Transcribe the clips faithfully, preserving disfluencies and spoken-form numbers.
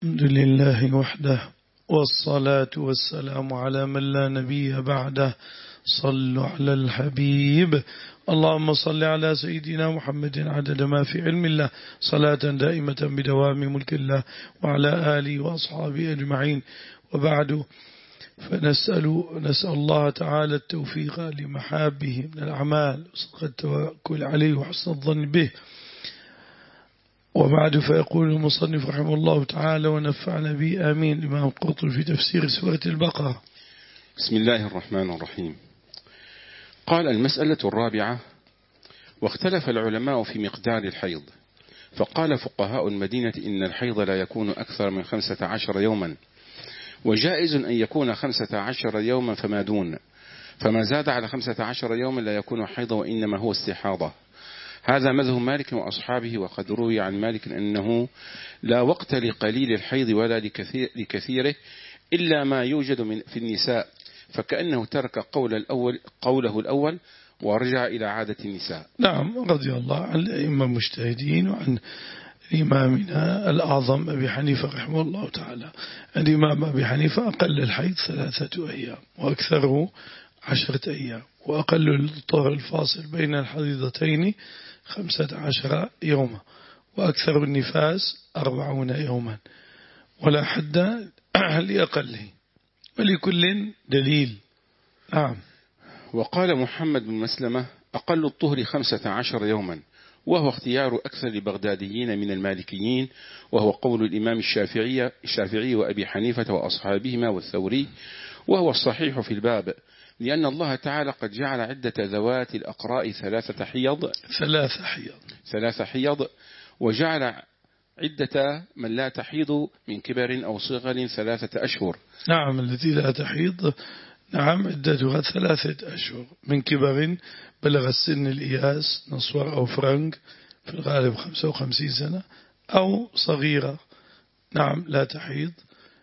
الحمد لله وحده والصلاة والسلام على من لا نبي بعده. صلوا على الحبيب. اللهم صل على سيدنا محمد عدد ما في علم الله صلاة دائمة بدوام ملك الله وعلى آله وأصحابه أجمعين. وبعد، فنسأل نسأل الله تعالى التوفيق لمحابه من الأعمال وصدق التوكل عليه وحسن الظن به. وبعد، فيقول المصنف رحمه الله تعالى ونفعنا به آمين الإمام القرطبي في تفسير سورة البقرة. بسم الله الرحمن الرحيم. قال: المسألة الرابعة: واختلف العلماء في مقدار الحيض، فقال فقهاء المدينة إن الحيض لا يكون أكثر من خمسة عشر يوما، وجائز أن يكون خمسة عشر يوما فما دون، فما زاد على خمسة عشر يوما لا يكون حيض وإنما هو استحاضة. هذا مذهب مالك وأصحابه. وقد روي عن مالك أنه لا وقت لقليل الحيض ولا لكثير لكثيره إلا ما يوجد من في النساء، فكأنه ترك قول الأول قوله الأول ورجع إلى عادة النساء. نعم، رضي الله عن الأئمة المجتهدين وعن إمامنا الأعظم أبي حنيفة رحمه الله تعالى. الإمام أبي حنيفة أقل الحيض ثلاثة أيام وأكثره عشرة أيام، وأقل الطهر الفاصل بين الحيضتين خمسة عشر يوما، وأكثر النفاس أربعون يوما، ولا حد لأقله، ولكل دليل. نعم. وقال محمد بن مسلمة: أقل الطهر خمسة عشر يوما، وهو اختيار أكثر البغداديين من المالكيين، وهو قول الإمام الشافعي الشافعي وأبي حنيفة وأصحابهما والثوري، وهو الصحيح في الباب، لأن الله تعالى قد جعل عدة ذوات الأقراء ثلاثة حيض ثلاثة حيض ثلاثة حيض وجعل عدة من لا تحيض من كبر أو صغر ثلاثة أشهر. نعم، التي لا تحيض نعم عدتها ثلاثة أشهر، من كبر بلغ السن الإياس نصور أو فرنك في الغالب خمسة وخمسين سنة، أو صغيرة نعم لا تحيض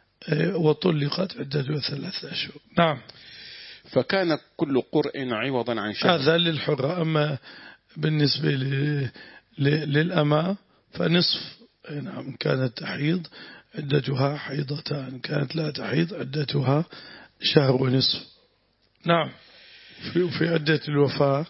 وطلقت عدتها ثلاثة أشهر. نعم. فكان كل قرء عوضا عن شهر. هذا للحرة. أما بالنسبة للأمة فنصف. نعم، كانت تحيض عدتها حيضتان، كانت لا تحيض عدتها شهر ونصف. نعم. في, في عدة الوفاة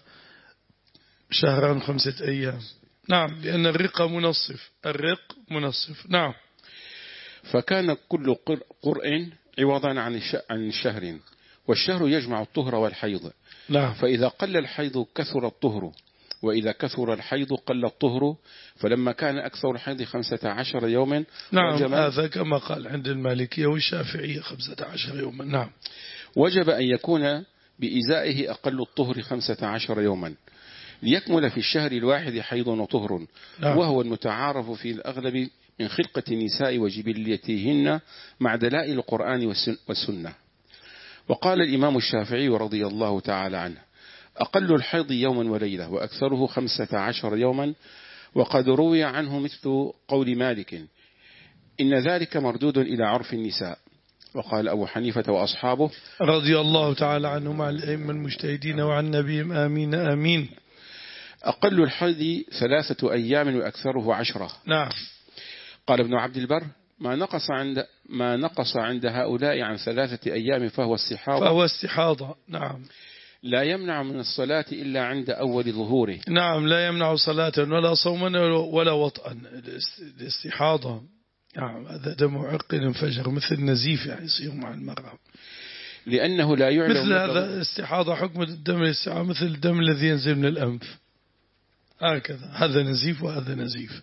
شهران خمسة أيام. نعم، لأن الرق منصف الرق منصف. نعم. فكان كل قرء عوضا عن شهر، والشهر يجمع الطهر والحيض. نعم. فإذا قل الحيض كثر الطهر، وإذا كثر الحيض قل الطهر، فلما كان أكثر الحيض خمسة عشر يوما. نعم، هذا كما قال عند المالكية والشافعية خمسة عشر يوما. نعم. وجب أن يكون بإزائه أقل الطهر خمسة عشر يوما، ليكمل في الشهر الواحد حيض وطهر. نعم. وهو المتعارف في الأغلب من خلقة النساء وجبليتهن مع دلائل القرآن والسنة. وقال الإمام الشافعي رضي الله تعالى عنه: أقل الحيض يوما وليلة، وأكثره خمسة عشر يوما. وقد روي عنه مثل قول مالك: إن ذلك مردود إلى عرف النساء. وقال أبو حنيفة وأصحابه رضي الله تعالى عنهم عن الأئمة المجتهدين وعن نبيهم آمين آمين: أقل الحيض ثلاثة أيام وأكثره عشرة. نعم. قال ابن عبد البر: ما نقص عند ما نقص عند هؤلاء عن ثلاثة أيام فهو استحاضة فهو استحاضة. نعم. لا يمنع من الصلاة إلا عند أول ظهوره. نعم، لا يمنع صلاة ولا صوما ولا وطئا. الاستحاضة نعم هذا دم عرق انفجر مثل النزيف، يعني يصير مع المرأة، لأنه لا يعلم مثل هذا استحاضة. حكم الدم الاستحاضة مثل الدم الذي ينزل من الأنف، هكذا، هذا نزيف وهذا نزيف.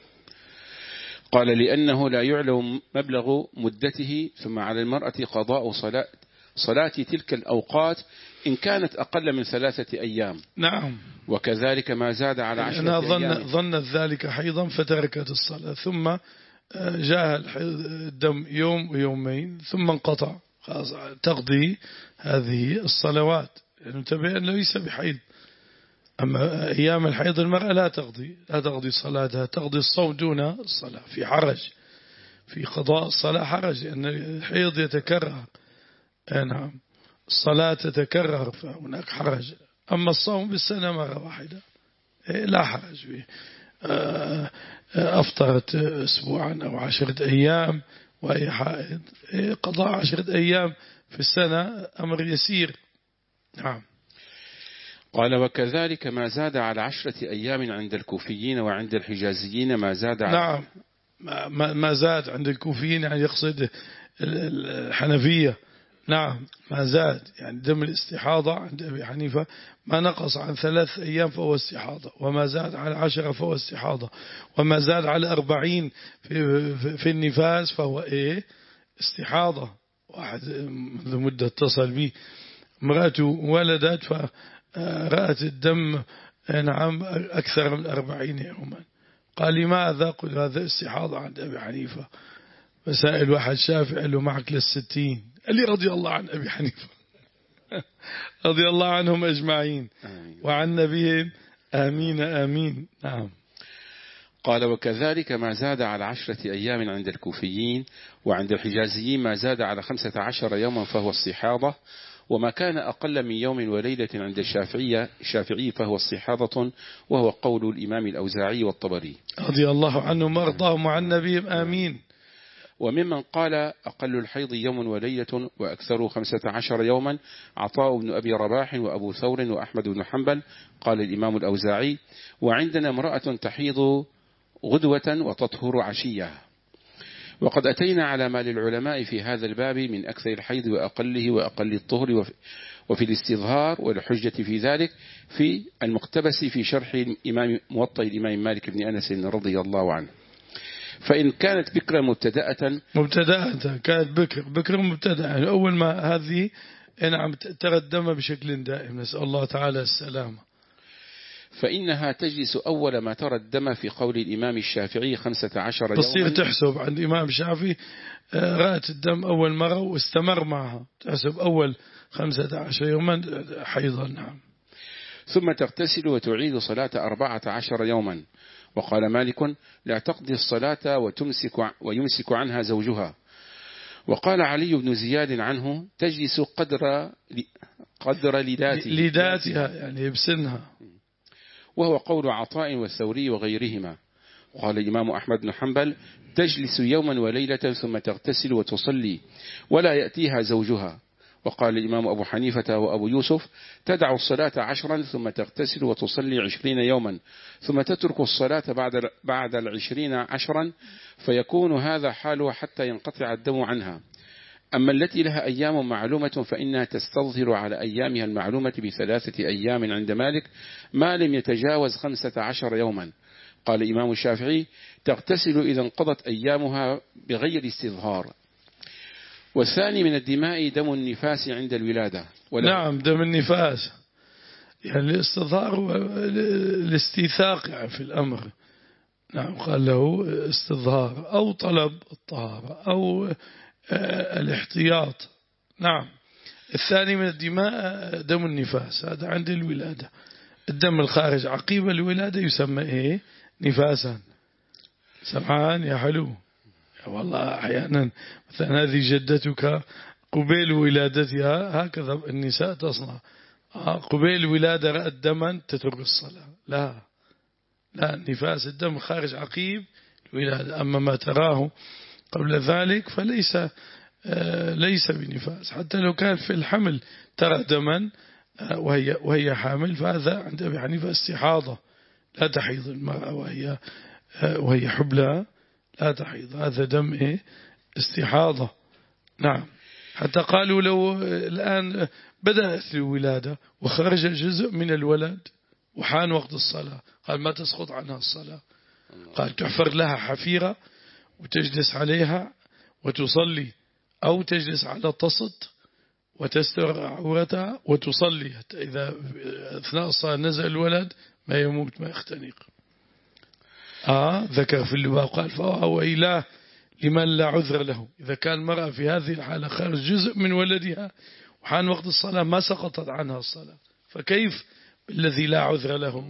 قال: لأنه لا يعلم مبلغ مدته، ثم على المرأة قضاء صلاة صلاة تلك الأوقات إن كانت أقل من ثلاثة أيام. نعم. وكذلك ما زاد على عشرة أنا ظن أيام. ظنت ذلك حيضا فتركت الصلاة، ثم جاء الدم يوم ويومين ثم انقطع، خلاص تقضي هذه الصلوات، يعني انتبه أنه ليس بحيض. أما أيام الحيض المرأة لا تقضي لا تقضي صلاتها، تقضي الصوم دون الصلاة. في حرج في قضاء الصلاة، حرج لأن الحيض يتكرر. نعم، الصلاة تتكرر فهناك حرج. أما الصوم بالسنة مرة واحدة لا حرج فيه. أفطرت أسبوعا أو عشرة أيام وهي حائض، قضاء عشرة أيام في السنة أمر يسير. نعم. قال وكذلك ما زاد على عشرة أيام عند الكوفيين وعند الحجازيين ما زاد على نعم ما, ما زاد عند الكوفيين يعني يقصد الحنفية. نعم ما زاد يعني دم الاستحاضة عند أبي حنيفة ما نقص عن ثلاث أيام فهو استحاضة، وما زاد على عشرة فهو استحاضة، وما زاد على أربعين في, في, في النفاس فهو إيه استحاضة. واحد منذ مدة اتصل بي امرأته ولدت فرأت الدم نعم أكثر من أربعين يوما، قال لماذا؟ قل هذا استحاضة عند أبي حنيفة. فسائل واحد شافعي قال له معك للستين، قال لي رضي الله عن أبي حنيفة رضي الله عنهم أجمعين وعن نبيهم آمين آمين. نعم. قال وكذلك ما زاد على عشرة أيام عند الكوفيين وعند الحجازيين ما زاد على خمسة عشر يوما فهو الصحاضة، وما كان أقل من يوم وليلة عند الشافعية الشافعي فهو الصحاضة، وهو قول الإمام الأوزاعي والطبري رضي الله عنهم وارضاهم وعن نبيهم آمين. وممن قال أقل الحيض يوم وليلة وأكثر خمسة عشر يوما عطاء بن أبي رباح وأبو ثور وأحمد بن حنبل. قال الإمام الأوزاعي وعندنا امرأة تحيض غدوة وتطهر عشية. وقد أتينا على ما للعلماء في هذا الباب من أكثر الحيض وأقله وأقل الطهر وفي الاستظهار والحجة في ذلك في المقتبس في شرح الإمام موطئ الإمام مالك بن أنس رضي الله عنه. فإن كانت بكرة مبتدأة مبتدأة كانت بكر بكر مبتدأة أول ما هذه نعم ترى الدم بشكل دائم، نسأل الله تعالى السلامة، فإنها تجلس أول ما ترى الدم في قول الإمام الشافعي خمسة عشر يوما. تصير تحسب عند الإمام الشافعي رأت الدم أول مرة واستمر معها تحسب أول خمسة عشر يوما حيضا. نعم. ثم تغتسل وتعيد صلاة أربعة عشر يوما. وقال مالك لا تقضي الصلاة وتمسك ويمسك عنها زوجها. وقال علي بن زياد عنه تجلس قدر قدر لداتها يعني بسنها، وهو قول عطاء والثوري وغيرهما. قال الإمام أحمد بن حنبل تجلس يوما وليلة ثم تغتسل وتصلي ولا يأتيها زوجها. وقال الإمام أبو حنيفة وأبو يوسف تدع الصلاة عشرا ثم تغتسل وتصلي عشرين يوما ثم تترك الصلاة بعد بعد العشرين عشرا، فيكون هذا حالها حتى ينقطع الدم عنها. أما التي لها أيام معلومة فإنها تستظهر على أيامها المعلومة بثلاثة أيام عند مالك ما لم يتجاوز خمسة عشر يوما. قال الإمام الشافعي تغتسل إذا انقضت أيامها بغير استظهار. والثاني من الدماء دم النفاس عند الولادة. نعم دم النفاس يعني الاستظهار والاستيثاق يعني في الأمر. نعم قال له استظهار أو طلب الطهارة أو الاحتياط. نعم. الثاني من الدماء دم النفاس هذا عند الولادة، الدم الخارج عقيب الولادة يسمى إيه نفاسا. سمعان يا حلو والله أحيانا مثلا هذه جدتك قبيل ولادتها هكذا النساء تصنع، قبيل الولادة رأت دما تترك الصلاة. لا لا نفاس الدم خارج عقيب الولادة، أما ما تراه قبل ذلك فليس آه ليس بنفاس. حتى لو كان في الحمل ترى دما آه وهي وهي حامل فهذا عند أبي حنيفة استحاضة لا تحيض المرأة وهي آه وهي حبلى لا تحيض، هذا دم إيه استحاضة. نعم. حتى قالوا لو الآن بدأت الولادة وخرج جزء من الولد وحان وقت الصلاة قال ما تسقط عنها الصلاة، قال تحفر لها حفيرة وتجلس عليها وتصلي، أو تجلس على طست وتستر عورتها وتصلي حتى إذا أثناء الصلاة نزل الولد ما يموت ما يختنق. آه ذكر في اللباب قال فهو إله لمن لا عذر له. إذا كان المرأة في هذه الحالة خارج جزء من ولدها وحان وقت الصلاة ما سقطت عنها الصلاة، فكيف الذي لا عذر له؟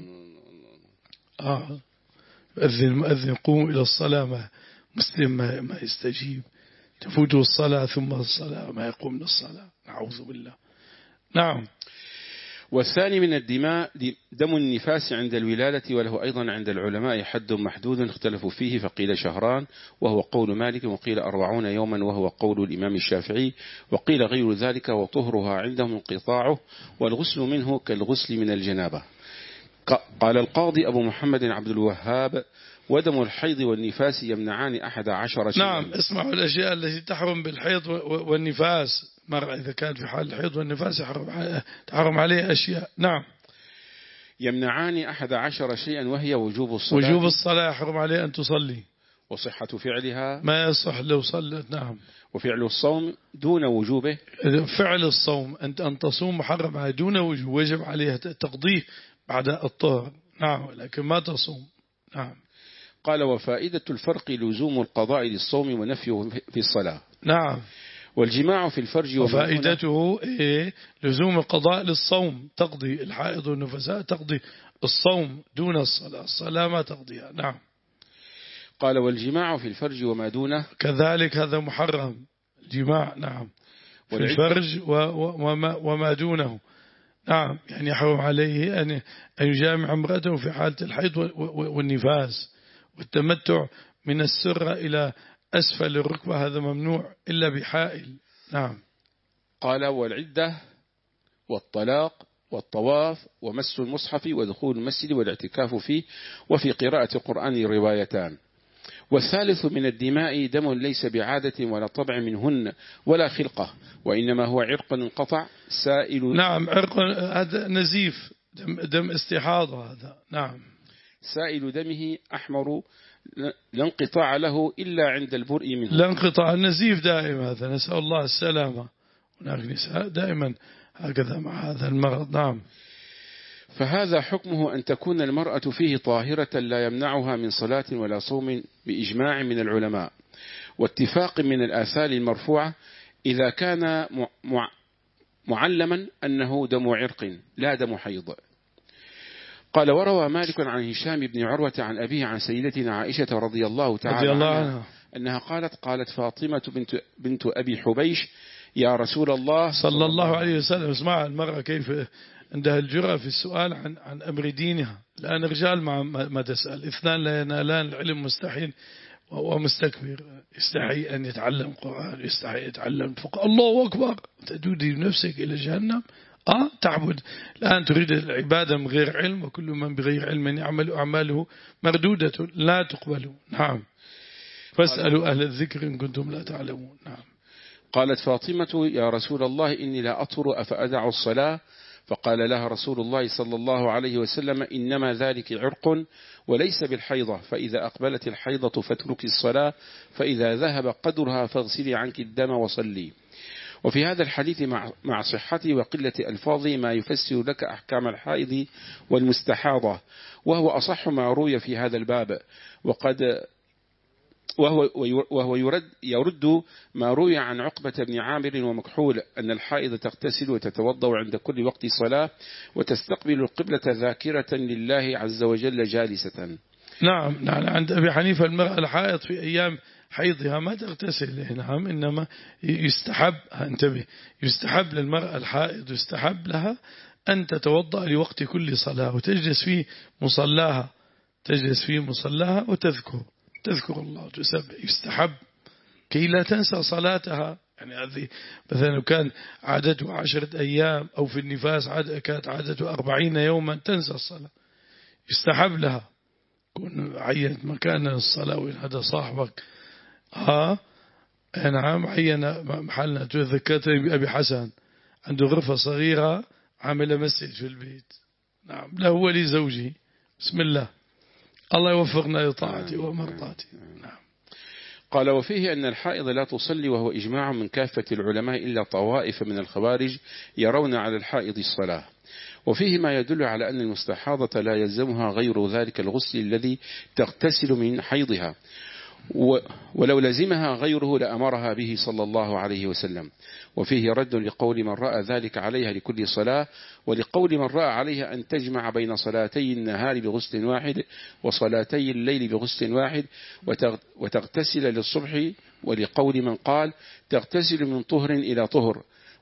آه أذن مؤذن قوموا إلى الصلاة ما مسلم ما, ما يستجيب، تفوته الصلاة ثم الصلاة ما يقوم من الصلاة، نعوذ بالله. نعم. والثاني من الدماء دم النفاس عند الولادة، وله أيضا عند العلماء حد محدود اختلفوا فيه، فقيل شهران وهو قول مالك، وقيل أربعون يوما وهو قول الإمام الشافعي، وقيل غير ذلك، وطهرها عندهم انقطاعه، والغسل منه كالغسل من الجنابة. قال القاضي أبو محمد عبد الوهاب: ودم الحيض والنفاس يمنعان أحد عشر شيئا. نعم، اسمعوا الأشياء التي تحرم بالحيض والنفاس. مرة إذا كان في حال الحيض والنفاس تحرم عليه أشياء. نعم. يمنعان أحد عشر شيئا، وهي وجوب الصلاة. وجوب الصلاة يحرم عليه أن تصلي، وصحة فعلها ما يصح لو صلت. نعم. وفعل الصوم دون وجوبه. فعل الصوم أنت أن تصوم محرم عليه دون وجوب، وجب عليها تقضيه بعد الطهر. نعم، لكن ما تصوم. نعم. قال: وفائدة الفرق لزوم القضاء للصوم ونفيه في الصلاة. نعم. والجماع في الفرج وفائدته إيه؟ لزوم القضاء للصوم، تقضي الحائض والنفساء تقضي الصوم دون الصلاة، الصلاة ما تقضيها. نعم. قال: والجماع في الفرج وما دونه كذلك هذا محرم، الجماع. نعم. في الفرج وما, وما دونه. نعم، يعني يحرم عليه أن يجامع امرأته في حالة الحيض والنفاس. والتمتع من السرة إلى أسفل الركبة هذا ممنوع إلا بحائل. نعم. قال: والعدة والطلاق والطواف ومس المصحف ودخول المسجد والاعتكاف فيه، وفي قراءة القرآن روايتان. والثالث من الدماء دم ليس بعادة ولا طبع منهن ولا خلقة، وإنما هو عرق انقطع سائل. نعم، عرق هذا نزيف، دم, دم استحاضة هذا. نعم. سائل دمه أحمر لا انقطاع له إلا عند البرء منه. لا انقطاع، النزيف دائم هذا، نسأل الله السلامة. هناك نساء دائما هكذا مع هذا المرض. نعم. فهذا حكمه أن تكون المرأة فيه طاهرة لا يمنعها من صلاة ولا صوم بإجماع من العلماء واتفاق من الآثار المرفوعة، إذا كان معلما أنه دم عرق لا دم حيض. قال: وروى مالك عن هشام بن عروة عن أبيه عن سيدتنا عائشة رضي الله تعالى عنها أنها قالت: قالت فاطمة بنت, بنت أبي حبيش: يا رسول الله صلى الله عليه وسلم. اسمع المرأة كيف عندها الجرأة في السؤال عن عن أمر دينها. الآن الرجال ما ما تسأل، اثنان لا ينالان العلم مستحيل ومستكبر، يستحي أن يتعلم قرآن، يستحي يتعلم فقه. الله أكبر، تدودي نفسك إلى جهنم. آه تعبد الآن، تريد العبادة من غير علم، وكل من بغير علم يعمل أعماله مردودة لا تقبل. نعم. فاسألوا أهل الذكر إن كنتم لا تعلمون. نعم. قالت فاطمة: يا رسول الله إني لا أطهر أفأدع الصلاة؟ فقال لها رسول الله صلى الله عليه وسلم: إنما ذلك عرق وليس بالحيضة، فإذا أقبلت الحيضة فاتركي الصلاة، فإذا ذهب قدرها فاغسلي عنك الدم وصلي. وفي هذا الحديث مع صحته وقلة ألفاظه ما يفسر لك أحكام الحائض والمستحاضة، وهو أصح ما روي في هذا الباب، وقد وهو, وهو يرد, يرد ما روي عن عقبة بن عامر ومكحول أن الحائض تغتسل وتتوضأ عند كل وقت صلاة وتستقبل القبلة ذاكرة لله عز وجل جالسة. نعم. نعم. عند أبي حنيفة المرأة الحائض في أيام حيضها ما تغتسل. نعم. إنما يستحب، انتبه، يستحب للمرأة الحائض، يستحب لها أن تتوضأ لوقت كل صلاة وتجلس في مصلاها، تجلس في مصلاها وتذكر تذكر الله تسبح. يستحب كي لا تنسى صلاتها. يعني هذه مثلا لو كان عادته عشرة أيام أو في النفاس عادة كانت عادته أربعين يوما تنسى الصلاة، يستحب لها كون عينت مكان الصلاة. وإن هذا صاحبك ها نعم عين محلنا. تذكرت أبي حسن عنده غرفة صغيرة عمل مسجد في البيت. نعم، له ولزوجه. بسم الله، الله يوفقنا لطاعته ومرضاته. نعم. قال: وفيه أن الحائض لا تصلي، وهو إجماع من كافة العلماء إلا طوائف من الخوارج يرون على الحائض الصلاة. وفيه ما يدل على أن المستحاضة لا يلزمها غير ذلك الغسل الذي تغتسل من حيضها، ولو لزمها غيره لأمرها به صلى الله عليه وسلم. وفيه رد لقول من رأى ذلك عليها لكل صلاة، ولقول من رأى عليها أن تجمع بين صلاتي النهار بغسل واحد وصلاتي الليل بغسل واحد وتغتسل للصبح، ولقول من قال تغتسل من طهر إلى طهر،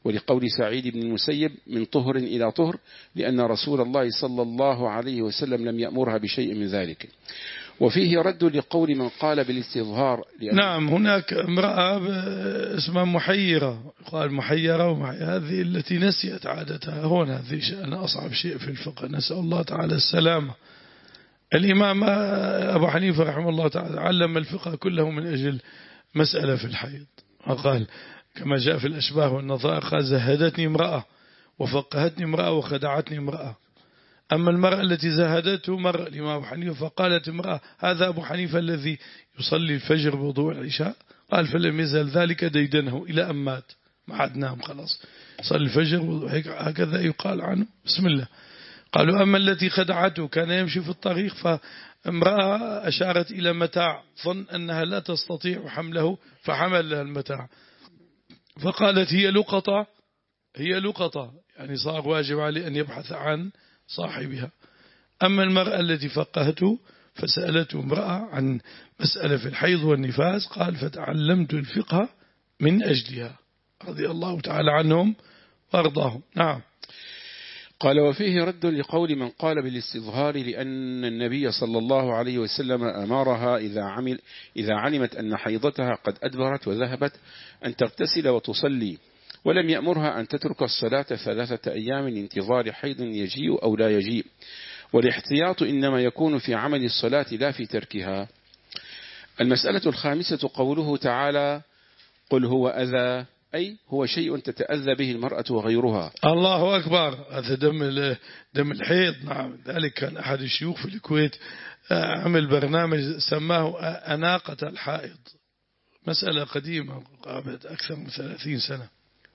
ولقول سعيد بن المسيب من طهر إلى طهر، لأن رسول الله صلى الله عليه وسلم لم يأمرها بشيء من ذلك. وفيه رد لقول من قال بالاستظهار. نعم، هناك امرأة اسمها محيرة، قال محيرة ومحيرة، هذه التي نسيت عادتها. هون هذه شأن أصعب شيء في الفقه، نسأل الله تعالى السلامة. الإمام أبو حنيفة رحمه الله تعالى علم الفقه كله من أجل مسألة في الحيض، وقال كما جاء في الأشباه والنظائر، قال زهدتني امرأة وفقهتني امرأة وخدعتني امرأة. أما المرأة التي زهدته مر الإمام أبو حنيفة فقالت امرأة هذا أبو حنيفة الذي يصلي الفجر بوضوء العشاء، قال فلم يزل ذلك ديدنه إلى أن مات، ما عاد نام خلاص، صلي الفجر هكذا يقال عنه. بسم الله. قالوا أما التي خدعته كان يمشي في الطريق فامرأة أشارت إلى متاع ظن أنها لا تستطيع حمله فحمل لها المتاع، فقالت هي لقطة هي لقطة، يعني صار واجب عليه أن يبحث عن صاحبها. أما المرأة التي فقهته فسألته امرأة عن مسألة في الحيض والنفاس، قال فتعلمت الفقه من أجلها، رضي الله تعالى عنهم وأرضاهم. نعم. قال وفيه رد لقول من قال بالاستظهار، لأن النبي صلى الله عليه وسلم أمرها إذا عمل إذا علمت أن حيضتها قد أدبرت وذهبت أن تغتسل وتصلي، ولم يأمرها أن تترك الصلاة ثلاثة أيام لانتظار حيض يجيء أو لا يجيء، والاحتياط إنما يكون في عمل الصلاة لا في تركها. المسألة الخامسة قوله تعالى قل هو أذى، أي هو شيء تتأذى به المرأة وغيرها. الله أكبر، هذا دم دم الحيض. نعم، ذلك كان أحد الشيوخ في الكويت عمل برنامج سماه أناقة الحائض، مسألة قديمة قابلت أكثر من ثلاثين سنة.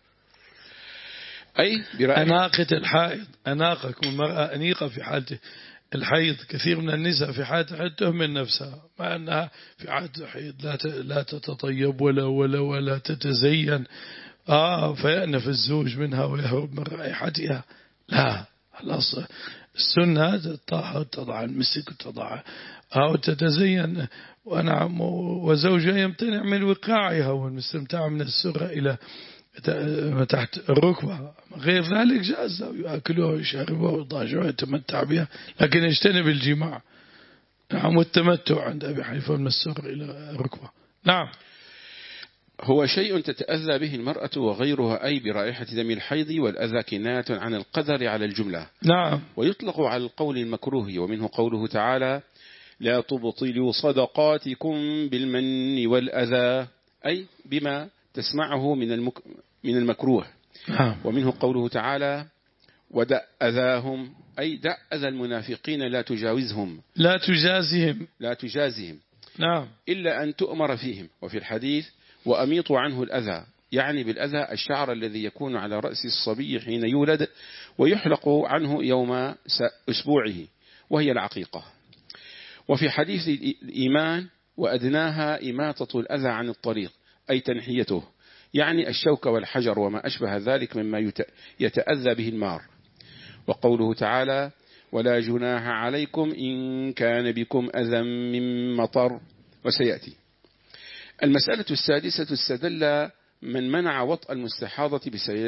أي أناقة الحائض، أناقة كون المرأة أنيقة في حالة الحيض. كثير من النساء في حالة الحيض تهمل نفسها، مع أنها في حالة الحيض لا لا تتطيب ولا ولا ولا تتزين، آه فيأنف الزوج منها ويهرب من رائحتها. لا، خلاص السنة تطهر، تضع المسك وتضع أو تتزين، ونعم وزوجها يمتنع من وقاعها والاستمتاع من السرة إلى تحت الركبة، غير ذلك جاز يأكلوها ويشربوها ويضاجعوها ويتمتع بها، لكن يجتنب الجماع. نعم، والتمتع عند أبي حنيفة من السر إلى الركبة. نعم. هو شيء تتأذى به المرأة وغيرها، أي برائحة دم الحيض، والأذى كناية عن القدر على الجملة. نعم. ويطلق على القول المكروه، ومنه قوله تعالى لا تبطلوا صدقاتكم بالمن والأذى، أي بما تسمعه من المك... من المكروه. نعم. ومنه قوله تعالى ودع أذاهم، أي دع أذى المنافقين لا تجاوزهم، لا تجازهم لا تجازهم نعم، إلا أن تؤمر فيهم. وفي الحديث وأميطوا عنه الأذى، يعني بالأذى الشعر الذي يكون على رأس الصبي حين يولد ويحلق عنه يوم أسبوعه، وهي العقيقة. وفي حديث الإيمان وأدناها إماطة الأذى عن الطريق، أي تنحيته، يعني الشوك والحجر وما أشبه ذلك مما يتأذى به المار. وقوله تعالى ولا جناح عليكم إن كان بكم أذى من مطر، وسيأتي. المسألة السادسة استدل من منع وطأ المستحاضة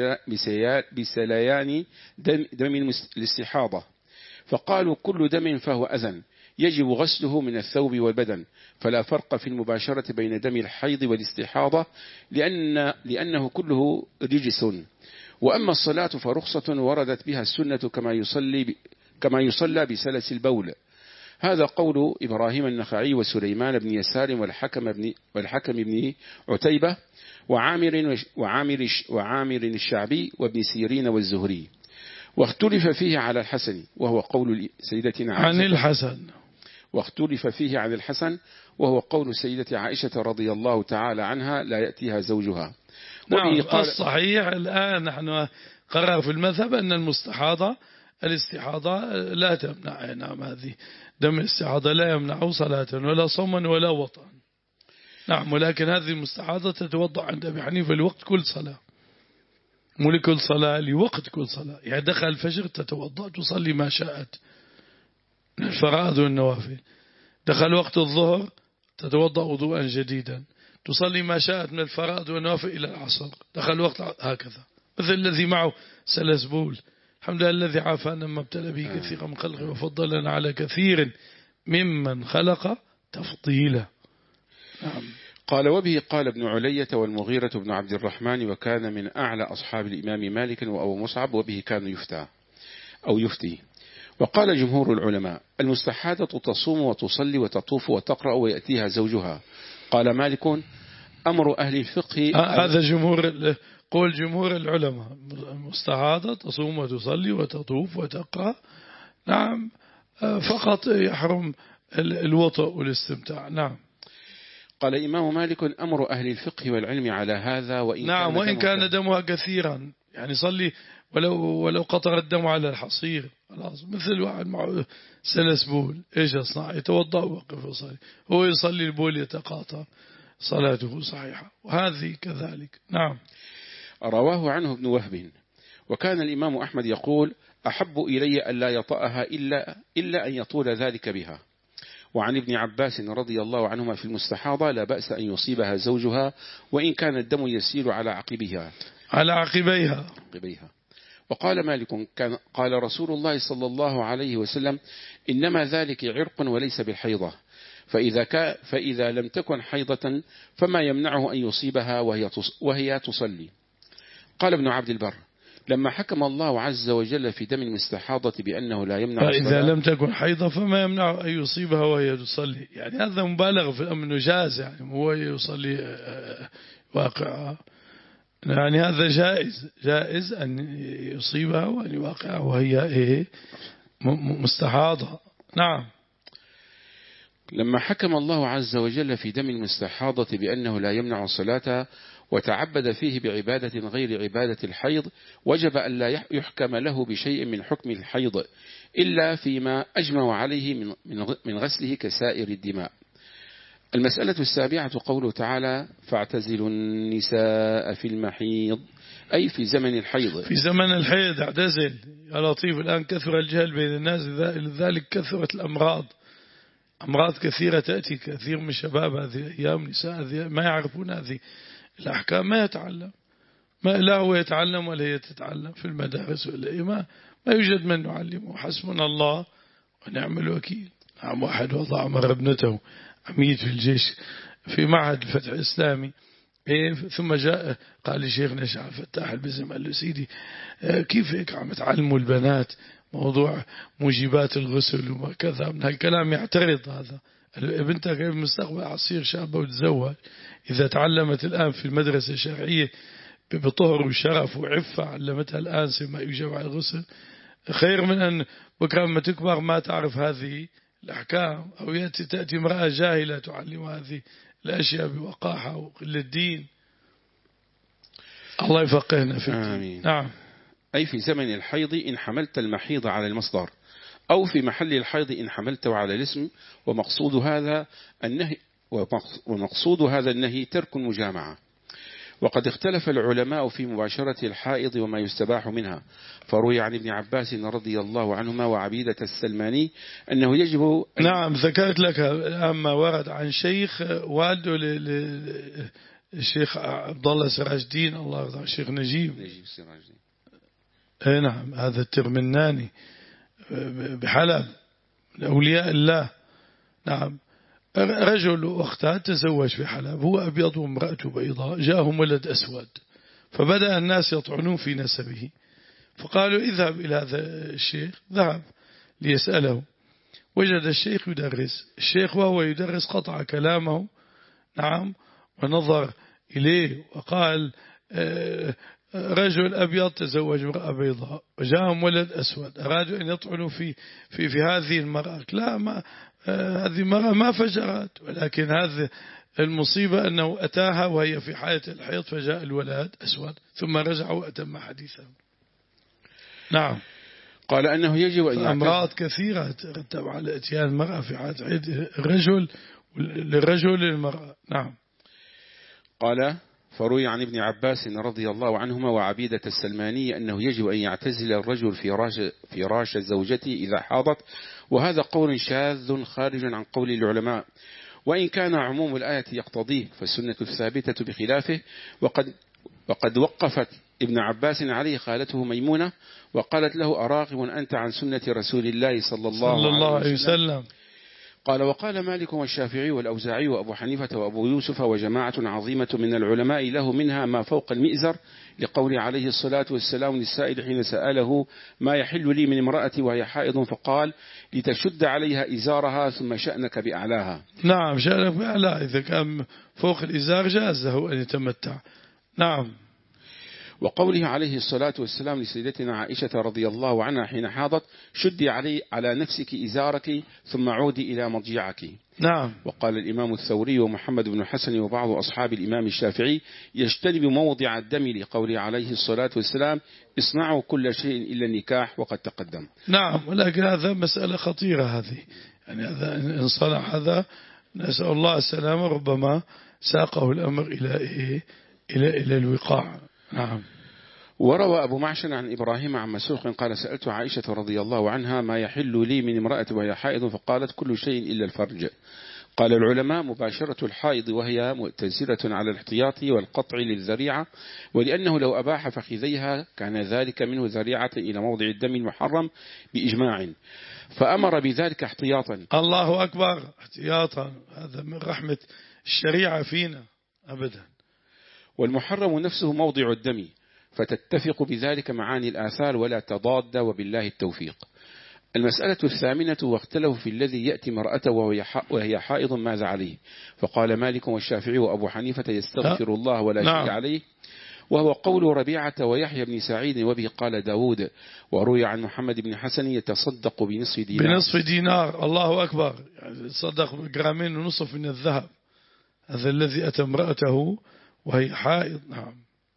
بسليان دم, دم الاستحاضة، فقالوا كل دم فهو أذى يجب غسله من الثوب والبدن، فلا فرق في المباشرة بين دم الحيض والاستحاضة، لأن لأنه كله رجس. وأما الصلاة فرخصة وردت بها السنة كما يصلي كما يصلى بسلس البول. هذا قول إبراهيم النخعي وسليمان بن يسار والحكم بن والحكم بن عتيبة وعامر وعامر وعامر الشعبي وابن سيرين والزهري. واختلف فيه على الحسن وهو قول سيدتنا عائشة عن الحسن واختلف فيه عن الحسن وهو قول سيدة عائشة رضي الله تعالى عنها لا يأتيها زوجها. نعم، قال الصحيح الآن نحن قرر في المذهب أن المستحاضة الاستحاضة لا تمنع. نعم، هذه دم الاستحاضة لا يمنع صلاة ولا صوما ولا وطئا. نعم، ولكن هذه المستحاضة تتوضأ عند أبي حنيفة لوقت كل صلاة، مو لكل صلاة، لوقت كل صلاة. يعني دخل الفجر تتوضأ تصلي ما شاءت من الفرائض والنوافل، دخل وقت الظهر تتوضأ وضوءا جديدا تصلي ما شاءت من الفرائض والنوافل إلى العصر، دخل وقت هكذا. مثل الذي معه سلسبول. الحمد لله الذي عافانا ما ابتلى به كثيرا من خلقه وفضلنا على كثير ممن خلق تفضيلا. نعم. قال وبه قال ابن علية والمغيرة بن عبد الرحمن وكان من أعلى أصحاب الإمام مالك وأبو مصعب وبه كان يفتى أو يفتي. وقال جمهور العلماء المستحاضة تصوم وتصلي وتطوف وتقرأ ويأتيها زوجها. قال مالك أمر أهل الفقه هذا جمهور قول جمهور العلماء المستحاضة تصوم وتصلي وتطوف وتقرأ. نعم فقط يحرم الوطء والاستمتاع. نعم. قال إمام مالك أمر أهل الفقه والعلم على هذا وإن نعم كان وإن كان دمها كثيرا يعني صلي ولو ولو قطر الدم على الحصير خلاص. مثل واحد معه سلسبول إيش يصنع؟ يتوضأ ويوقف يصلي. هو يصلي البول يتقاطع صلاته صحيحة. وهذه كذلك. نعم. رواه عنه ابن وهب. وكان الإمام أحمد يقول أحب إلي أن لا يطأها إلا, إلا أن يطول ذلك بها. وعن ابن عباس رضي الله عنهما في المستحاضة لا بأس أن يصيبها زوجها وإن كان الدم يسيل على عقبها على عقبيها عقبيها. وقال مالك كان قال رسول الله صلى الله عليه وسلم إنما ذلك عرق وليس بالحيضة فإذا, كا فإذا لم تكن حيضة فما يمنعه أن يصيبها وهي, وهي تصلي. قال ابن عبد البر لما حكم الله عز وجل في دم المستحاضة بأنه لا يمنع فإذا لم تكن حيضة فما يمنع أن يصيبها وهي تصلي. يعني هذا مبالغ في الأمر جاز يعني هو يصلي واقعها. يعني هذا جائز جائز أن يصيبها وأن يواقعها وهي إيه مستحاضة. نعم. لما حكم الله عز وجل في دم المستحاضة بأنه لا يمنع الصلاة وتعبد فيه بعبادة غير عبادة الحيض وجب أن لا يحكم له بشيء من حكم الحيض إلا فيما أجمع عليه من غسله كسائر الدماء. المسألة السابعة قوله تعالى فاعتزلوا النساء في المحيض أي في زمن الحيض. في زمن الحيض اعتزل يا لطيف. الآن كثر الجهل بين الناس لذلك كثرت الأمراض. أمراض كثيرة تأتي كثير من الشباب هذه أيام نساء هذه ما يعرفون هذه الأحكام ما يتعلم ما لا هو يتعلم ولا هي تتعلم في المدارس ولا ما ما يوجد من يعلمه. حسبنا الله ونعم الوكيل. نعم. واحد وضع أمر ابنته عميد في الجيش في معهد الفتح الإسلامي إيه ثم جاء قال لي شيخنا شيخ فتاح البزم قال له سيدي كيف هيك عم تعلموا البنات موضوع موجبات الغسل وما كذا من هالكلام يعترض. هذا بنتك في المستقبل عصير شابة وتزوج إذا تعلمت الآن في المدرسة الشرعية بطهر وشرف وعفة علمتها الآن ما يجب على الغسل خير من أن بكرة لما تكبر ما تعرف هذه الأحكام أو يأتي تأتي امرأة جاهلة تعلم هذه الأشياء بوقاحة وقلة الدين. الله يفقهنا في الدين. نعم. أي في زمن الحيض إن حملت المحيض على المصدر أو في محل الحيض إن حملته على الاسم. ومقصود هذا النهي ومقصود هذا النهي ترك المجامعة. وقد اختلف العلماء في مباشرة الحائض وما يستباح منها. فروي عن ابن عباس رضي الله عنهما وعبيدة السلماني أنه يجب. نعم ذكرت لك أما ورد عن شيخ والده للشيخ عبد الله سراج الدين الله يرضى الشيخ نجيب نجيب سراج الدين. نعم هذا الترمناني بحلب أولياء الله. نعم. رجل واختها تزوج في حلب هو أبيض وامرأته بيضاء جاءهم ولد أسود فبدأ الناس يطعنون في نسبه فقالوا اذهب إلى هذا الشيخ. ذهب ليسأله وجد الشيخ يدرس. الشيخ وهو يدرس قطع كلامه. نعم. ونظر إليه وقال رجل أبيض تزوج امرأة بيضاء وجاءهم ولد أسود أرادوا أن يطعنوا في في في هذه المرأة. لا ما هذه المرأة ما فجرت ولكن هذه المصيبة أنه أتاها وهي في حالة الحيض فجاء الولد أسود ثم رجعوا وأتم حديثه. نعم. قال أنه يجب أن أمراض كثيرة ترتب على اتيان المرأة في حالة الحيض الرجل للرجل للمرأة. نعم. قال فروي عن ابن عباس رضي الله عنهما وعبيدة السلماني أنه يجب أن يعتزل الرجل فراش, فراش زوجته إذا حاضت. وهذا قول شاذ خارج عن قول العلماء وإن كان عموم الآية يقتضيه فالسنة الثابتة بخلافه. وقد وقد وقفت ابن عباس عليه خالته ميمونة وقالت له: أراغب أنت عن سنة رسول الله صلى الله, صلى الله عليه وسلم, وسلم. قال: وقال مالك والشافعي والأوزاعي وأبو حنيفة وأبو يوسف وجماعة عظيمة من العلماء له منها ما فوق المئزر، لقول عليه الصلاة والسلام للسائل حين سأله: ما يحل لي من امرأتي وهي حائض؟ فقال: لتشد عليها إزارها ثم شأنك بأعلاها. نعم، شأنك بأعلاها، إذا كان فوق الإزار جازه أن يتمتع. نعم. وقوله عليه الصلاة والسلام لسيدتنا عائشة رضي الله عنها حين حاضت: شدي علي على نفسك إزارك ثم عودي إلى مضجعك. نعم. وقال الإمام الثوري ومحمد بن حسن وبعض أصحاب الإمام الشافعي: يجتنب موضع الدم، لقوله عليه الصلاة والسلام: اصنعوا كل شيء إلا النكاح، وقد تقدم. نعم، ولكن هذا مسألة خطيرة هذه، يعني هذا إن صنع هذا نسأل الله السلامة، ربما ساقه الأمر إلى إيه؟ إلى إلى الوقاع. نعم. وروى أبو معشر عن إبراهيم عن مسروق قال: سألت عائشة رضي الله عنها: ما يحل لي من امرأة وهي حائض؟ فقالت: كل شيء إلا الفرج. قال العلماء: مباشرة الحائض وهي مؤتزرة على الاحتياط والقطع للذريعة، ولأنه لو أباح فخذيها كان ذلك منه ذريعة إلى موضع الدم المحرم بإجماع، فأمر بذلك احتياطا. الله أكبر، احتياطا، هذا من رحمة الشريعة فينا أبدا. والمحرم نفسه موضع الدم، فتتفق بذلك معاني الآثار ولا تضاد، وبالله التوفيق. المسألة الثامنة: واختلفوا في الذي يأتي مرأته وهي حائض ماذا عليه؟ فقال مالك والشافعي وأبو حنيفة: يستغفر الله ولا نعم. شيء عليه، وهو قول ربيعة ويحيى بن سعيد، وبه قال داود. وروي عن محمد بن حسن: يتصدق بنصف دينار. بنصف دينار، الله أكبر، يعني صدق بجرامين ونصف من الذهب، هذا الذي أتى امرأته وهي حائض. نعم.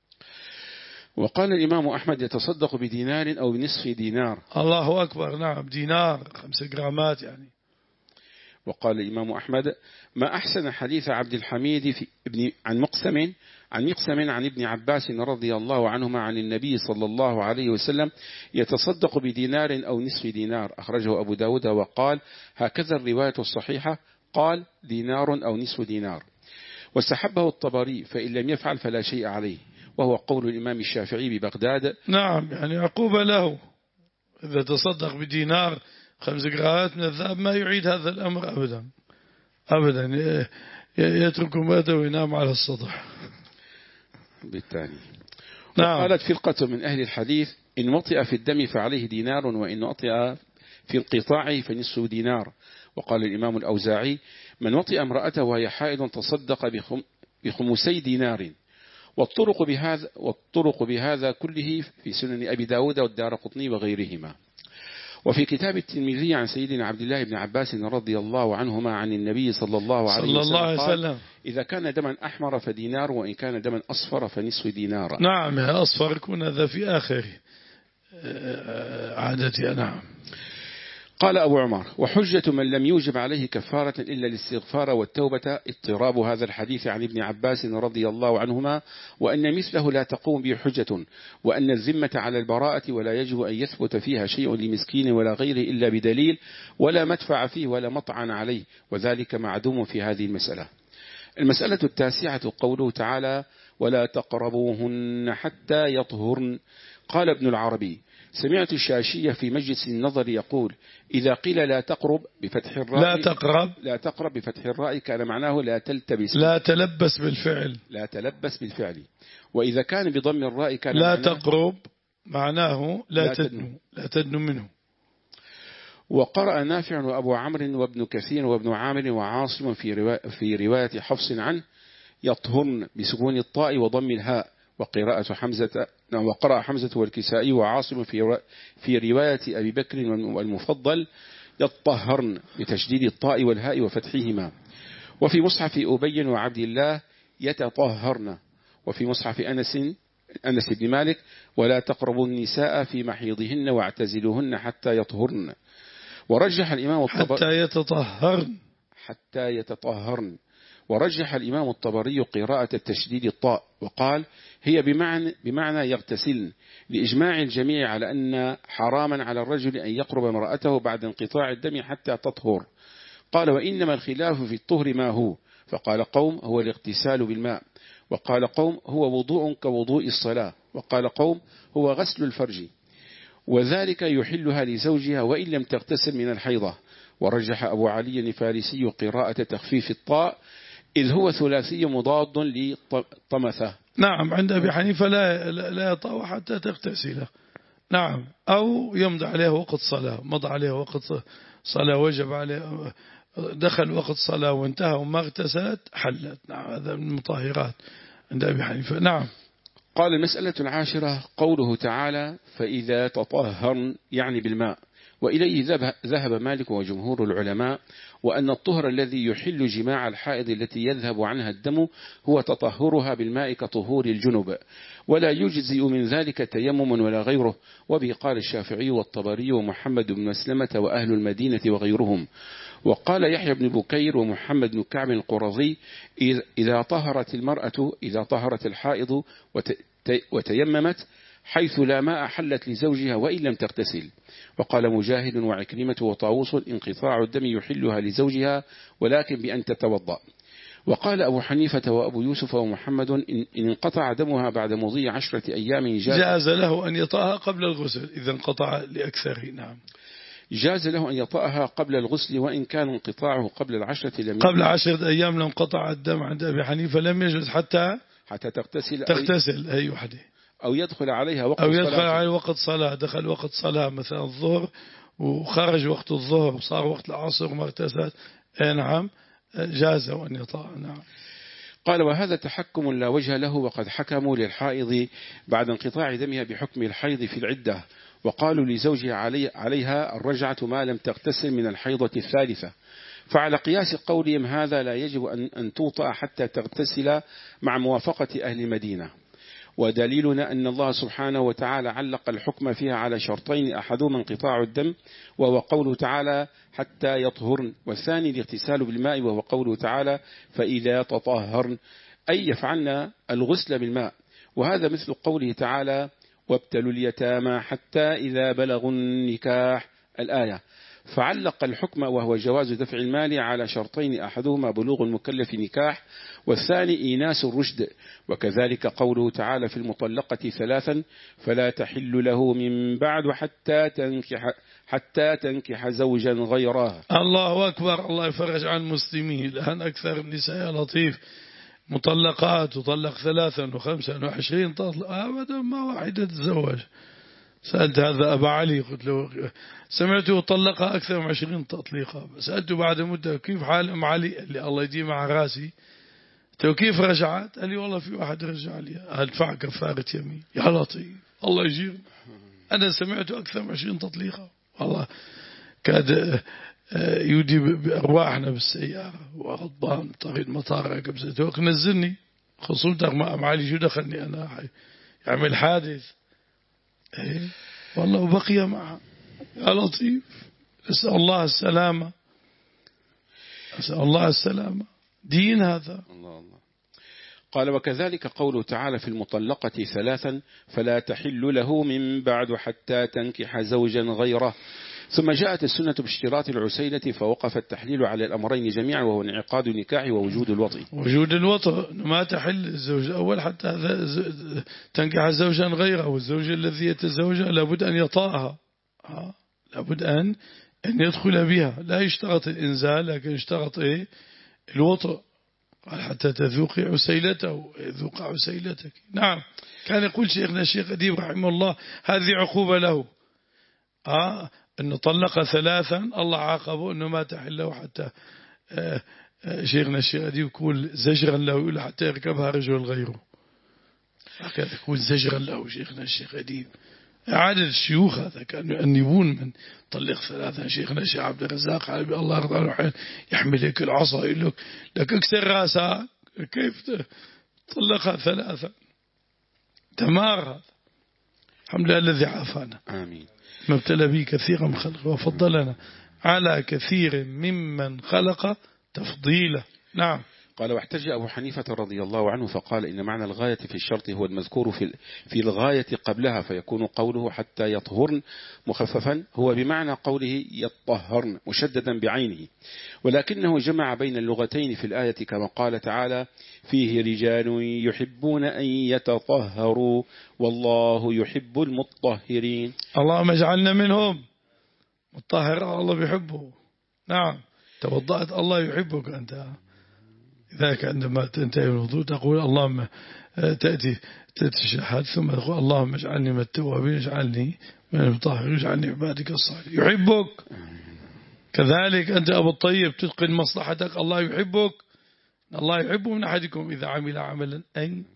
وقال الإمام أحمد: يتصدق بدينار أو بنصف دينار. الله أكبر. نعم، دينار خمسة جرامات يعني. وقال الإمام أحمد: ما أحسن حديث عبد الحميد في ابن عن مقسم عن مقسم عن ابن عباس رضي الله عنهما عن النبي صلى الله عليه وسلم: يتصدق بدينار أو نصف دينار. أخرجه أبو داود وقال: هكذا الرواية الصحيحة. قال: دينار أو نصف دينار. واستحبه الطبري، فإن لم يفعل فلا شيء عليه، وهو قول الإمام الشافعي ببغداد. نعم، يعني عقوبة له إذا تصدق بدينار خمس جرامات من الذهب، ما يعيد هذا الأمر أبدا أبدا، يترك ماذا وينام على السطح بالتالي. نعم. وقالت فرقة من أهل الحديث: إن وطئ في الدم فعليه دينار، وإن وطئ في انقطاعه فنصف دينار. وقال الإمام الأوزاعي: من وطئ امرأته وهي حائض تصدق بخم بخمسي دينار. والطرق بهذا, والطرق بهذا كله في سنن أبي داود والدارقطني وغيرهما. وفي كتاب الترمذي عن سيدنا عبد الله بن عباس رضي الله عنهما عن النبي صلى الله عليه صلى وسلم, الله عليه قال: وسلم: إذا كان دما أحمر فدينار، وإن كان دما أصفر فنصف دينار. نعم، أصفر يكون هذا في آخر عادتي. نعم. قال أبو عمر: وحجة من لم يوجب عليه كفارة إلا الاستغفار والتوبة اضطراب هذا الحديث عن ابن عباس رضي الله عنهما، وأن مثله لا تقوم به حجة، وأن الذمة على البراءة ولا يجب أن يثبت فيها شيء لمسكين ولا غيره إلا بدليل، ولا مدفع فيه ولا مطعن عليه، وذلك معدوم في هذه المسألة. المسألة التاسعة: قوله تعالى: ولا تقربوهن حتى يطهرن. قال ابن العربي: سمعت الشاشية في مجلس النظر يقول: إذا قيل لا تقرب بفتح الراء لا تقرب لا تقرب بفتح الراء كان معناه لا تلتبس، لا تلبس بالفعل لا تلبس بالفعل. وإذا كان بضم الراء كان لا معناه تقرب، معناه لا, لا تدنو لا تدنو منه. وقرأ نافع وأبو عمرو وابن كثير وابن عامر وعاصم في رواية, في رواية حفص عنه: يطهرن بسكون الطاء وضم الهاء. وقراءة حمزة وقرأ حمزة والكسائي وعاصم في في رواية أبي بكر والمفضل: يطهرن بتشديد الطاء والهاء وفتحهما. وفي مصحف أبي وعبد الله: يتطهرن. وفي مصحف أنس أنس بن مالك: ولا تقربوا النساء في محيضهن واعتزلوهن حتى يطهرن. ورجح الإمام الطبري حتى يتطهرن حتى يتطهرن ورجح الإمام الطبري قراءة التشديد الطاء، وقال: هي بمعنى, بمعنى يغتسلن، لإجماع الجميع على أن حراما على الرجل أن يقرب امرأته بعد انقطاع الدم حتى تطهر. قال: وإنما الخلاف في الطهر ما هو. فقال قوم: هو الاغتسال بالماء. وقال قوم هو وضوء كوضوء الصلاة، وقال قوم هو غسل الفرج، وذلك يحلها لزوجها وإن لم تغتسل من الحيضة. ورجح أبو علي الفارسي قراءة تخفيف الطاء إذ هو ثلاثي مضاد لطمثة. نعم، عند أبي حنيفة لا لا يطأ حتى تغتسل. نعم، أو يمضي عليه وقت صلاة، مضى عليه وقت صلاة وجب عليه، دخل وقت صلاة وانتهى وما اغتسلت حلت. نعم، هذا من المطهرات عند أبي حنيفة. نعم. قال المسألة العاشرة قوله تعالى فإذا تطهرن يعني بالماء، وإليه ذهب مالك وجمهور العلماء، وأن الطهر الذي يحل جماع الحائض التي يذهب عنها الدم هو تطهرها بالماء كطهور الجنب، ولا يجزئ من ذلك تيمم ولا غيره. وبه قال الشافعي والطبري ومحمد بن مسلمة وأهل المدينة وغيرهم. وقال يحيى بن بكير ومحمد بن كعب القرظي إذا طهرت المرأة إذا طهرت الحائض وتيممت حيث لا ماء حلت لزوجها وإن لم تغتسل. وقال مجاهد وعكرمة وطاووس انقطاع الدم يحلها لزوجها ولكن بأن تتوضأ. وقال أبو حنيفة وأبو يوسف ومحمد إن انقطع دمها بعد مضي عشرة أيام جاز, جاز له أن يطأها قبل الغسل إذا انقطع لأكثره. نعم، جاز له أن يطأها قبل الغسل وإن كان انقطاعه قبل العشرة لم قبل عشرة أيام لو انقطع الدم عند أبي حنيفة لم يجوز حتى حتى تغتسل تغتسل أي وحده، أو يدخل عليها وقت أو يدخل صلاة. عليه وقت صلاة، دخل وقت صلاة مثلا الظهر وخرج وقت الظهر وصار وقت العصر وما اغتسلت. نعم، جاز أن يطأ. نعم. قال وهذا تحكم لا وجه له، وقد حكموا للحائض بعد انقطاع دمها بحكم الحيض في العدة، وقالوا لزوجها علي عليها الرجعة ما لم تغتسل من الحيضة الثالثة. فعلى قياس قولهم هذا لا يجب أن, أن توطأ حتى تغتسل مع موافقة أهل المدينة. ودليلنا أن الله سبحانه وتعالى علق الحكم فيها على شرطين، أحدهما انقطاع الدم وهو قوله تعالى حتى يطهرن، والثاني الاغتسال بالماء وهو قوله تعالى فإذا تطهرن، أي يفعلن الغسل بالماء. وهذا مثل قوله تعالى وابتلوا اليتامى حتى إذا بلغوا النكاح الآية. فعلق الحكم وهو جواز دفع المال على شرطين، أحدهما بلوغ المكلف نكاح والثاني إيناس الرشد. وكذلك قوله تعالى في المطلقة ثلاثا فلا تحل له من بعد حتى تنكح حتى تنكح زوجا غيره. الله أكبر، الله يفرج عن المسلمين. الآن أكثر النساء يا لطيف مطلقات، وطلق ثلاثا وخمسا وعشرين طلق أبدا ما واحدة تتزوج. سألت هذا أبا علي قلت له سمعته طلقها أكثر من عشرين تطليقة. سألته بعد مدة كيف حال أم علي؟ قال لي الله يديم مع راسي. قلت كيف رجعت؟ قال لي والله في واحد رجع لي أدفع كفارة يمين. يا لطيف الله يجير، أنا سمعته أكثر من عشرين تطليقة. والله كاد يودي بأرواحنا بالسيارة وغضبان طريق مطار قبزته نزلني خصوصا مع أم علي شو دخلني أنا يعمل حادث. إيه والله وبقي معها. يا لطيف أسأل الله السلامة، أسأل الله السلامة، دين هذا. الله الله. قال وكذلك قوله تعالى في المطلقة ثلاثا فلا تحل له من بعد حتى تنكح زوجا غيره. ثم جاءت السنة باشتراط العسيلة فوقف التحليل على الأمرين جميعا، وهو انعقاد النكاح ووجود الوطء. وجود الوطء ما تحل الزوج الأول حتى تنكح زوجا غيره، والزوج الذي يتزوجها لابد أن يطاها، لابد أن أن يدخل بها. لا يشترط الإنزال لكن يشترط إيه الوطء. قال حتى تذوقي عسيلته يذوق عسيلتك. نعم، كان يقول شيخنا الشيخ أديب رحمه الله هذه عقوبة له، آه أنه طلق ثلاثا الله عاقبه أنه ما تحله حتى آه آه شيخنا الشيخ أديب يقول زجرا له يقول حتى يركبها رجل غيره. هكذا يقول زجرا له شيخنا الشيخ أديب. عادة الشيوخ هذا كانوا يأنبون من طلق ثلاثا. شيخنا الشيخ عبد الرزاق على الله يرضى عنه يحمل لك العصا يقول لك لك اكسر راسها كيف طلقها ثلاثا. تمار هذا. الحمد لله الذي عافانا. آمين. ما ابتلى به كثيرا من خلقه وفضلنا على كثير ممن خلق تفضيله. نعم. قال واحتج أبو حنيفة رضي الله عنه فقال إن معنى الغاية في الشرط هو المذكور في في الغاية قبلها، فيكون قوله حتى يطهرن مخففا هو بمعنى قوله يطهرن مشددا بعينه، ولكنه جمع بين اللغتين في الآية كما قال تعالى فيه رجال يحبون أن يتطهروا والله يحب المطهرين. اللهم اجعلنا منهم. مطهر الله بيحبه. نعم توضأت الله يحبك أنت. ذاك عندما تنتهي الوضوء تقول اللهم تأتي تتشهد ثم تقول اللهم اجعلني من التوابين اجعلني من المطهرين اجعلني عبادك الصالحين. يحبك. كذلك أنت أبو الطيب تتقن مصلحتك الله يحبك. الله يحب من أحدكم إذا عمل عملا أن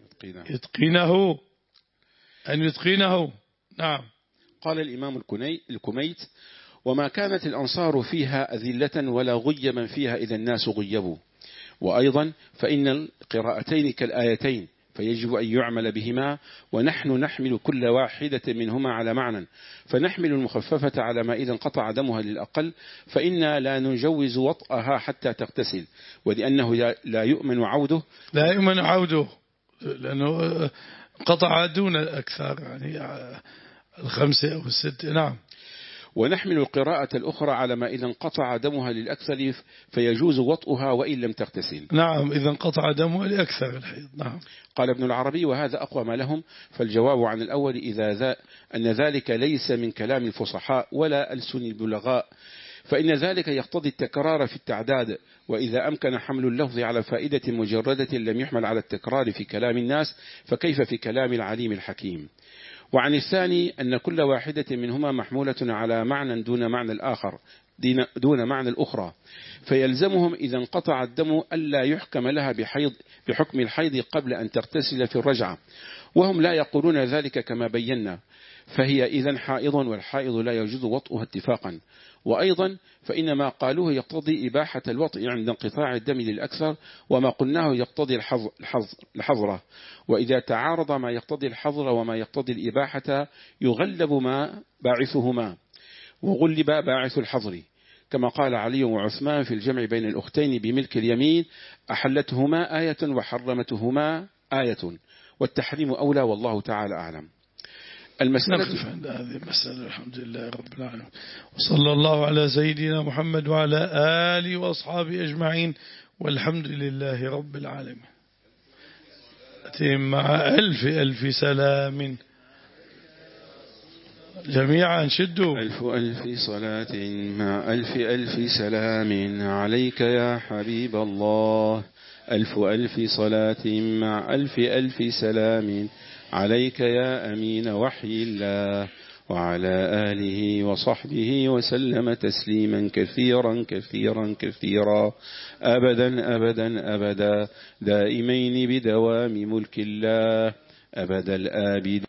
يتقنه أن يتقنه. نعم. قال الإمام الكميت وما كانت الأنصار فيها أذلة ولا غيما فيها إذا الناس غيبوا. وأيضا فإن القراءتين كالآيتين فيجب أن يعمل بهما، ونحن نحمل كل واحدة منهما على معنى، فنحمل المخففة على ما إذا انقطع دمها للأقل فإنا لا نجوز وطئها حتى تغتسل، ولأنه لا يؤمن عوده لا يؤمن عوده لأنه قطع دون الأكثر يعني الخمسة أو الستة. نعم. ونحمل القراءة الأخرى على ما إذا انقطع دمها للأكثر فيجوز وطئها وإن لم تغتسل. نعم إذا انقطع دمها لأكثر الحيض. نعم. قال ابن العربي وهذا أقوى ما لهم، فالجواب عن الأول إذا ذا أن ذلك ليس من كلام الفصحاء ولا ألسن البلغاء، فإن ذلك يقتضي التكرار في التعداد، وإذا أمكن حمل اللفظ على فائدة مجردة لم يحمل على التكرار في كلام الناس فكيف في كلام العليم الحكيم. وعن الثاني أن كل واحدة منهما محمولة على معنى دون معنى الآخر دون معنى الأخرى، فيلزمهم إذا انقطع الدم ألا يحكم لها بحيض بحكم الحيض قبل أن تغتسل في الرجعة، وهم لا يقولون ذلك كما بينا، فهي إذا حائض والحائض لا يجوز وطئها اتفاقا. وأيضا فإن ما قالوه يقتضي إباحة الوطء عند انقطاع الدم للأكثر، وما قلناه يقتضي الحظر، وإذا تعارض ما يقتضي الحظر وما يقتضي الإباحة يغلب ما باعثهما وغلب باعث الحظر، كما قال علي وعثمان في الجمع بين الأختين بملك اليمين أحلتهما آية وحرمتهما آية، والتحريم أولى والله تعالى أعلم. المسألة نقف عند هذه المسألة. الحمد لله رب العالمين، وصلى الله على سيدنا محمد وعلى آله وأصحابه أجمعين، والحمد لله رب العالمين. أتيم مع ألف ألف سلام جميعا شدوا. ألف ألف صلاة مع ألف ألف سلام عليك يا حبيب الله. ألف ألف صلاة مع ألف ألف سلام عليك يا أمين وحي الله، وعلى آله وصحبه وسلم تسليما كثيرا كثيرا كثيرا أبدا أبدا أبدا دائمين بدوام ملك الله أبد الآبد.